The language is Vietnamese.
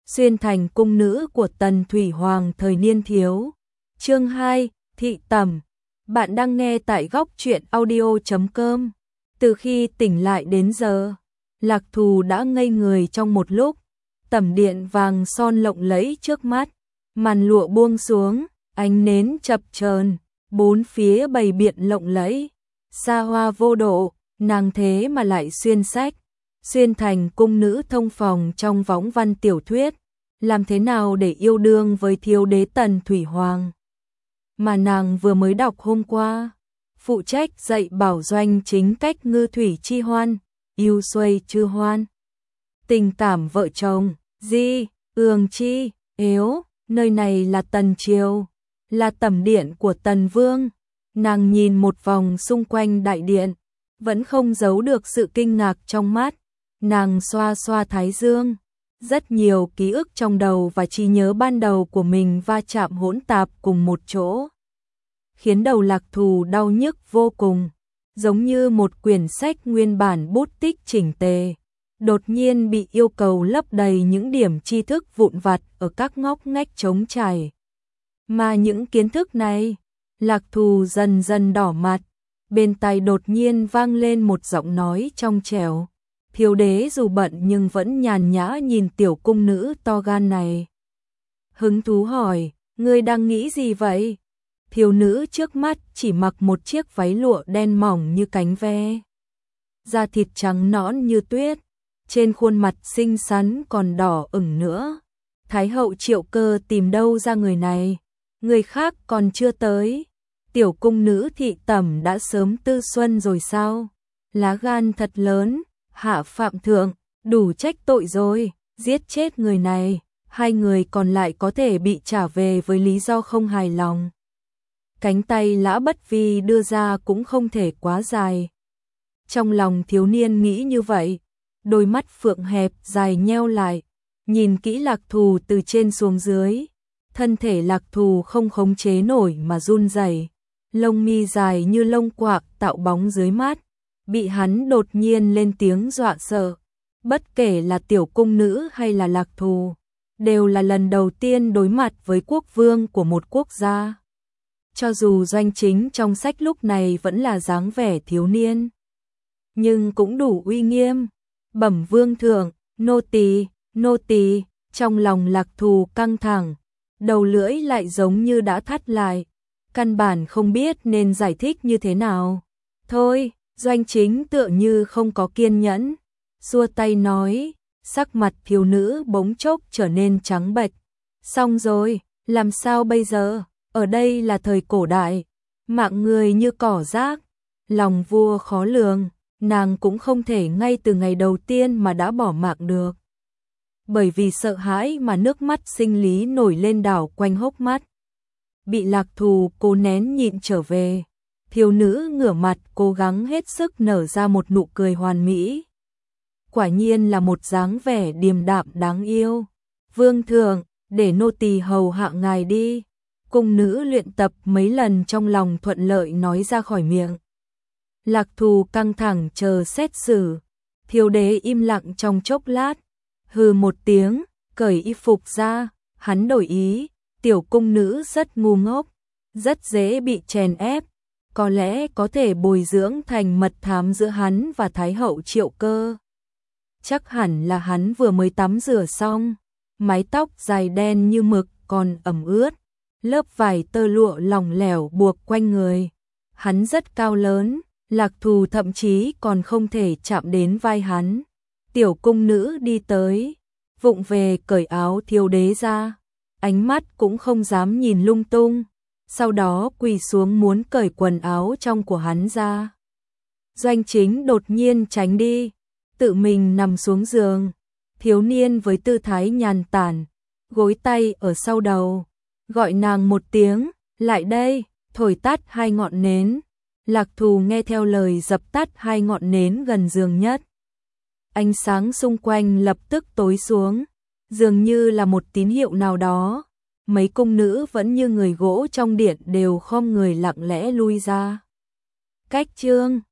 xuyên thành cung nữ của Tần Thủy Hoàng thời niên thiếu. Chương 2, Thị Tẩm. Bạn đang nghe tại góc truyện audio.com. Từ khi tỉnh lại đến giờ, Lạc Thù đã ngây người trong một lúc. Tẩm điện vàng son lộng lẫy trước mắt, màn lụa buông xuống, ánh nến chập chờn, bốn phía bày biện lộng lẫy, xa hoa vô độ, nàng thế mà lại xuyên thành cung nữ thông phòng trong võng văn tiểu thuyết, làm thế nào để yêu đương với thiếu đế Tần Thủy Hoàng mà nàng vừa mới đọc hôm qua. Phụ trách dạy bảo Doanh Chính cách ngư thủy chi hoan, yêu xuôi chư hoan, tình cảm vợ chồng, di, ương chi, yếu, nơi này là Tần Triều, là tẩm điện của Tần Vương. Nàng nhìn một vòng xung quanh đại điện, vẫn không giấu được sự kinh ngạc trong mắt. Nàng xoa xoa thái dương, rất nhiều ký ức trong đầu và trí nhớ ban đầu của mình va chạm hỗn tạp cùng một chỗ, khiến đầu Lạc Thù đau nhức vô cùng, giống như một quyển sách nguyên bản bút tích chỉnh tề, đột nhiên bị yêu cầu lấp đầy những điểm tri thức vụn vặt ở các ngóc ngách trống trải. Mà những kiến thức này, Lạc Thù dần dần đỏ mặt, bên tai đột nhiên vang lên một giọng nói trong trẻo. Thiếu đế dù bận nhưng vẫn nhàn nhã nhìn tiểu cung nữ to gan này. Hứng thú hỏi, ngươi đang nghĩ gì vậy? Thiếu nữ trước mắt chỉ mặc một chiếc váy lụa đen mỏng như cánh ve, da thịt trắng nõn như tuyết, trên khuôn mặt xinh xắn còn đỏ ửng nữa. Thái hậu Triệu Cơ tìm đâu ra người này? Người khác còn chưa tới, tiểu cung nữ Thị Tẩm đã sớm tư xuân rồi sao? Lá gan thật lớn, hạ phạm thượng, đủ trách tội rồi, giết chết người này, hai người còn lại có thể bị trả về với lý do không hài lòng. Cánh tay Lã Bất Vi đưa ra cũng không thể quá dài. Trong lòng thiếu niên nghĩ như vậy, đôi mắt phượng hẹp dài nheo lại, nhìn kỹ Lạc Thù từ trên xuống dưới. Thân thể Lạc Thù không khống chế nổi mà run rẩy, lông mi dài như lông quạc tạo bóng dưới mắt, bị hắn đột nhiên lên tiếng dọa sợ. Bất kể là tiểu cung nữ hay là Lạc Thù, đều là lần đầu tiên đối mặt với quốc vương của một quốc gia. Cho dù Doanh Chính trong sách lúc này vẫn là dáng vẻ thiếu niên, nhưng cũng đủ uy nghiêm. Bẩm vương thượng, nô tỳ. Trong lòng Lạc Thù căng thẳng, đầu lưỡi lại giống như đã thắt lại, căn bản không biết nên giải thích như thế nào. Thôi, Doanh Chính tựa như không có kiên nhẫn, xua tay nói, sắc mặt thiếu nữ bỗng chốc trở nên trắng bệch. Xong rồi, làm sao bây giờ? Ở đây là thời cổ đại, mạng người như cỏ rác, lòng vua khó lường, nàng cũng không thể ngay từ ngày đầu tiên mà đã bỏ mạng được. Bởi vì sợ hãi mà nước mắt sinh lý nổi lên đảo quanh hốc mắt. Bị Lạc Thù cố nén nhịn trở về, thiếu nữ ngửa mặt cố gắng hết sức nở ra một nụ cười hoàn mỹ. Quả nhiên là một dáng vẻ điềm đạm đáng yêu. Vương thượng, để nô tỳ hầu hạ ngài đi. Cung nữ luyện tập mấy lần trong lòng thuận lợi nói ra khỏi miệng. Lạc Thù căng thẳng chờ xét xử. Thiếu đế im lặng trong chốc lát, hừ một tiếng, cởi y phục ra, hắn đổi ý. Tiểu cung nữ rất ngu ngốc, rất dễ bị chèn ép, có lẽ có thể bồi dưỡng thành mật thám giữa hắn và Thái hậu Triệu Cơ. Chắc hẳn là hắn vừa mới tắm rửa xong, mái tóc dài đen như mực còn ẩm ướt, lớp vải tơ lụa lỏng lẻo buộc quanh người. Hắn rất cao lớn, Lạc Thù thậm chí còn không thể chạm đến vai hắn. Tiểu cung nữ đi tới, vụng về cởi áo thiếu đế ra, ánh mắt cũng không dám nhìn lung tung, sau đó quỳ xuống muốn cởi quần áo trong của hắn ra. Doanh Chính đột nhiên tránh đi, tự mình nằm xuống giường. Thiếu niên với tư thái nhàn tản, gối tay ở sau đầu, gọi nàng một tiếng, lại đây, thổi tắt hai ngọn nến. Lạc Thù nghe theo lời dập tắt hai ngọn nến gần giường nhất. Ánh sáng xung quanh lập tức tối xuống, dường như là một tín hiệu nào đó. Mấy cung nữ vẫn như người gỗ trong điện đều khom người lặng lẽ lui ra. Cách chương